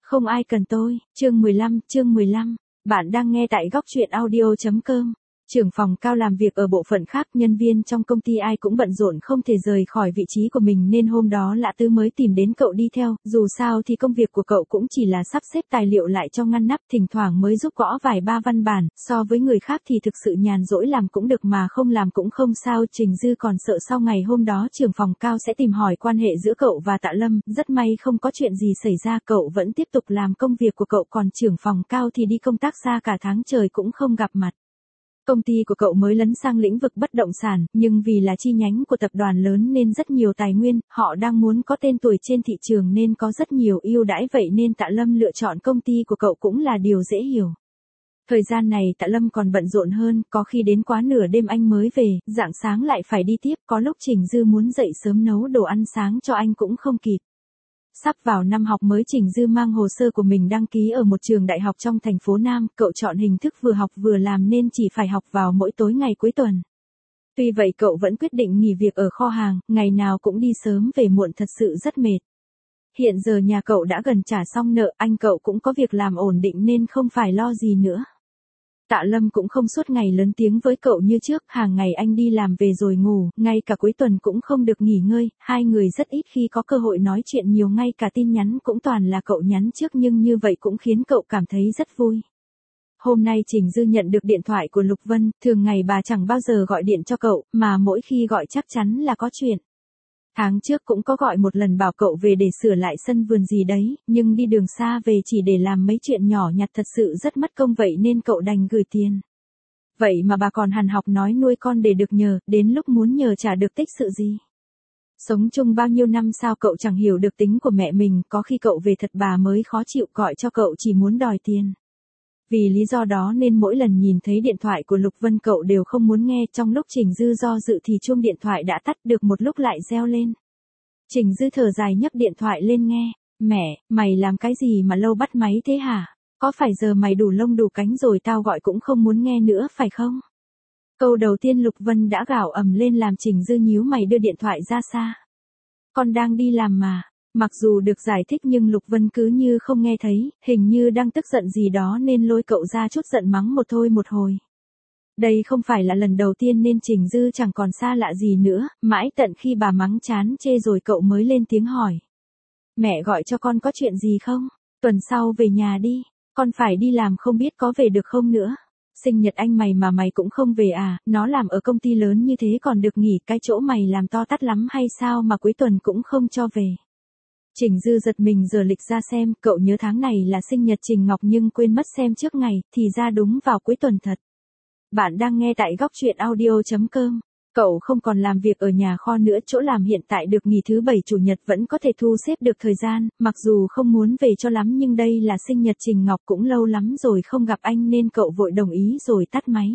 Không ai cần tôi, chương 15, bạn đang nghe tại góc truyện audio.com. Trưởng phòng Cao làm việc ở bộ phận khác, nhân viên trong công ty ai cũng bận rộn không thể rời khỏi vị trí của mình nên hôm đó Lã Tứ mới tìm đến cậu đi theo, dù sao thì công việc của cậu cũng chỉ là sắp xếp tài liệu lại cho ngăn nắp, thỉnh thoảng mới giúp gõ vài ba văn bản, so với người khác thì thực sự nhàn rỗi làm cũng được mà không làm cũng không sao. Trình Dư còn sợ sau ngày hôm đó trưởng phòng Cao sẽ tìm hỏi quan hệ giữa cậu và Tạ Lâm, rất may không có chuyện gì xảy ra, cậu vẫn tiếp tục làm công việc của cậu, còn trưởng phòng Cao thì đi công tác xa cả tháng trời cũng không gặp mặt. Công ty của cậu mới lấn sang lĩnh vực bất động sản, nhưng vì là chi nhánh của tập đoàn lớn nên rất nhiều tài nguyên, họ đang muốn có tên tuổi trên thị trường nên có rất nhiều ưu đãi, vậy nên Tạ Lâm lựa chọn công ty của cậu cũng là điều dễ hiểu. Thời gian này Tạ Lâm còn bận rộn hơn, có khi đến quá nửa đêm anh mới về, rạng sáng lại phải đi tiếp, có lúc Trình Dư muốn dậy sớm nấu đồ ăn sáng cho anh cũng không kịp. Sắp vào năm học mới, Trình Dư mang hồ sơ của mình đăng ký ở một trường đại học trong thành phố Nam, cậu chọn hình thức vừa học vừa làm nên chỉ phải học vào mỗi tối ngày cuối tuần. Tuy vậy cậu vẫn quyết định nghỉ việc ở kho hàng, ngày nào cũng đi sớm về muộn, thật sự rất mệt. Hiện giờ nhà cậu đã gần trả xong nợ, anh cậu cũng có việc làm ổn định nên không phải lo gì nữa. Tạ Lâm cũng không suốt ngày lớn tiếng với cậu như trước, hàng ngày anh đi làm về rồi ngủ, ngay cả cuối tuần cũng không được nghỉ ngơi, hai người rất ít khi có cơ hội nói chuyện nhiều, ngay cả tin nhắn cũng toàn là cậu nhắn trước, nhưng như vậy cũng khiến cậu cảm thấy rất vui. Hôm nay Trình Dư nhận được điện thoại của Lục Vân, thường ngày bà chẳng bao giờ gọi điện cho cậu, mà mỗi khi gọi chắc chắn là có chuyện. Tháng trước cũng có gọi một lần bảo cậu về để sửa lại sân vườn gì đấy, nhưng đi đường xa về chỉ để làm mấy chuyện nhỏ nhặt thật sự rất mất công, vậy nên cậu đành gửi tiền. Vậy mà bà còn hằn học nói nuôi con để được nhờ, đến lúc muốn nhờ chả được tích sự gì. Sống chung bao nhiêu năm sao cậu chẳng hiểu được tính của mẹ mình, có khi cậu về thật bà mới khó chịu gọi cho cậu chỉ muốn đòi tiền. Vì lý do đó nên mỗi lần nhìn thấy điện thoại của Lục Vân cậu đều không muốn nghe, trong lúc Trình Dư do dự thì chuông điện thoại đã tắt, được một lúc lại reo lên. Trình Dư thở dài nhấc điện thoại lên nghe, mẹ, mày làm cái gì mà lâu bắt máy thế hả? Có phải giờ mày đủ lông đủ cánh rồi tao gọi cũng không muốn nghe nữa phải không? Câu đầu tiên Lục Vân đã gào ầm lên làm Trình Dư nhíu mày đưa điện thoại ra xa. Con đang đi làm mà. Mặc dù được giải thích nhưng Lục Vân cứ như không nghe thấy, hình như đang tức giận gì đó nên lôi cậu ra chút giận mắng một thôi một hồi. Đây không phải là lần đầu tiên nên Trình Dư chẳng còn xa lạ gì nữa, mãi tận khi bà mắng chán chê rồi cậu mới lên tiếng hỏi. Mẹ gọi cho con có chuyện gì không? Tuần sau về nhà đi, con phải đi làm không biết có về được không nữa. Sinh nhật anh mày mà mày cũng không về à, nó làm ở công ty lớn như thế còn được nghỉ, cái chỗ mày làm to tát lắm hay sao mà cuối tuần cũng không cho về. Trình Dư giật mình giở lịch ra xem, cậu nhớ tháng này là sinh nhật Trình Ngọc nhưng quên mất xem trước ngày, thì ra đúng vào cuối tuần thật. Bạn đang nghe tại góc truyện audio.com. Cậu không còn làm việc ở nhà kho nữa, chỗ làm hiện tại được nghỉ thứ bảy chủ nhật vẫn có thể thu xếp được thời gian, mặc dù không muốn về cho lắm nhưng đây là sinh nhật Trình Ngọc, cũng lâu lắm rồi không gặp anh nên cậu vội đồng ý rồi tắt máy.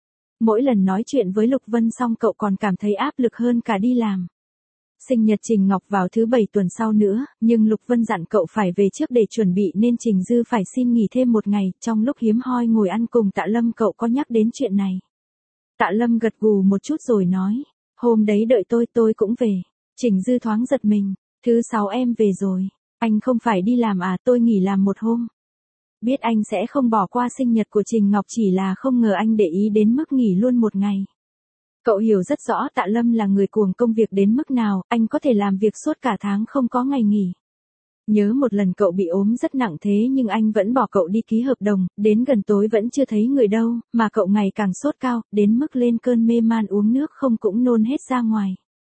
Mỗi lần nói chuyện với Lục Vân xong cậu còn cảm thấy áp lực hơn cả đi làm. Sinh nhật Trình Ngọc vào thứ bảy tuần sau nữa, nhưng Lục Vân dặn cậu phải về trước để chuẩn bị nên Trình Dư phải xin nghỉ thêm một ngày, trong lúc hiếm hoi ngồi ăn cùng Tạ Lâm cậu có nhắc đến chuyện này. Tạ Lâm gật gù một chút rồi nói, hôm đấy đợi tôi cũng về. Trình Dư thoáng giật mình, thứ sáu em về rồi, anh không phải đi làm à, tôi nghỉ làm một hôm. Biết anh sẽ không bỏ qua sinh nhật của Trình Ngọc, chỉ là không ngờ anh để ý đến mức nghỉ luôn một ngày. Cậu hiểu rất rõ Tạ Lâm là người cuồng công việc đến mức nào, anh có thể làm việc suốt cả tháng không có ngày nghỉ. Nhớ một lần cậu bị ốm rất nặng thế nhưng anh vẫn bỏ cậu đi ký hợp đồng, đến gần tối vẫn chưa thấy người đâu, mà cậu ngày càng sốt cao, đến mức lên cơn mê man uống nước không cũng nôn hết ra ngoài.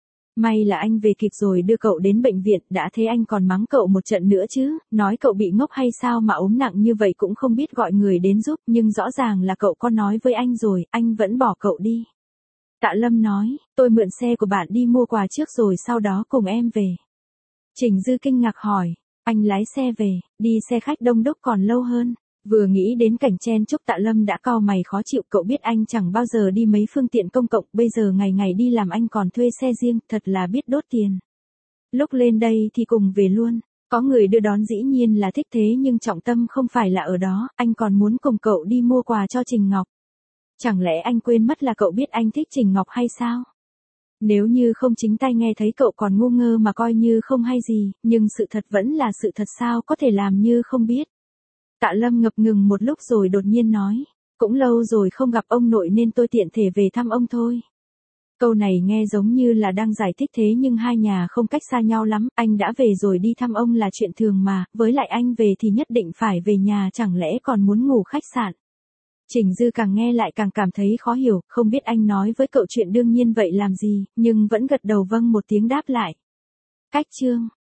May là anh về kịp rồi đưa cậu đến bệnh viện, đã thế anh còn mắng cậu một trận nữa chứ, nói cậu bị ngốc hay sao mà ốm nặng như vậy cũng không biết gọi người đến giúp, nhưng rõ ràng là cậu có nói với anh rồi, anh vẫn bỏ cậu đi. Tạ Lâm nói, tôi mượn xe của bạn đi mua quà trước rồi sau đó cùng em về. Trình Dư kinh ngạc hỏi, anh lái xe về, đi xe khách đông đúc còn lâu hơn. Vừa nghĩ đến cảnh chen chúc Tạ Lâm đã cau mày khó chịu, cậu biết anh chẳng bao giờ đi mấy phương tiện công cộng, bây giờ ngày ngày đi làm anh còn thuê xe riêng, thật là biết đốt tiền. Lúc lên đây thì cùng về luôn, có người đưa đón dĩ nhiên là thích thế nhưng trọng tâm không phải là ở đó, anh còn muốn cùng cậu đi mua quà cho Trình Ngọc. Chẳng lẽ anh quên mất là cậu biết anh thích Trình Ngọc hay sao? Nếu như không chính tay nghe thấy cậu còn ngu ngơ mà coi như không hay gì, nhưng sự thật vẫn là sự thật, sao có thể làm như không biết. Tạ Lâm ngập ngừng một lúc rồi đột nhiên nói, cũng lâu rồi không gặp ông nội nên tôi tiện thể về thăm ông thôi. Câu này nghe giống như là đang giải thích thế nhưng hai nhà không cách xa nhau lắm, anh đã về rồi đi thăm ông là chuyện thường mà, với lại anh về thì nhất định phải về nhà, chẳng lẽ còn muốn ngủ khách sạn. Trình Dư càng nghe lại càng cảm thấy khó hiểu, không biết anh nói với cậu chuyện đương nhiên vậy làm gì, nhưng vẫn gật đầu vâng một tiếng đáp lại. Cách chương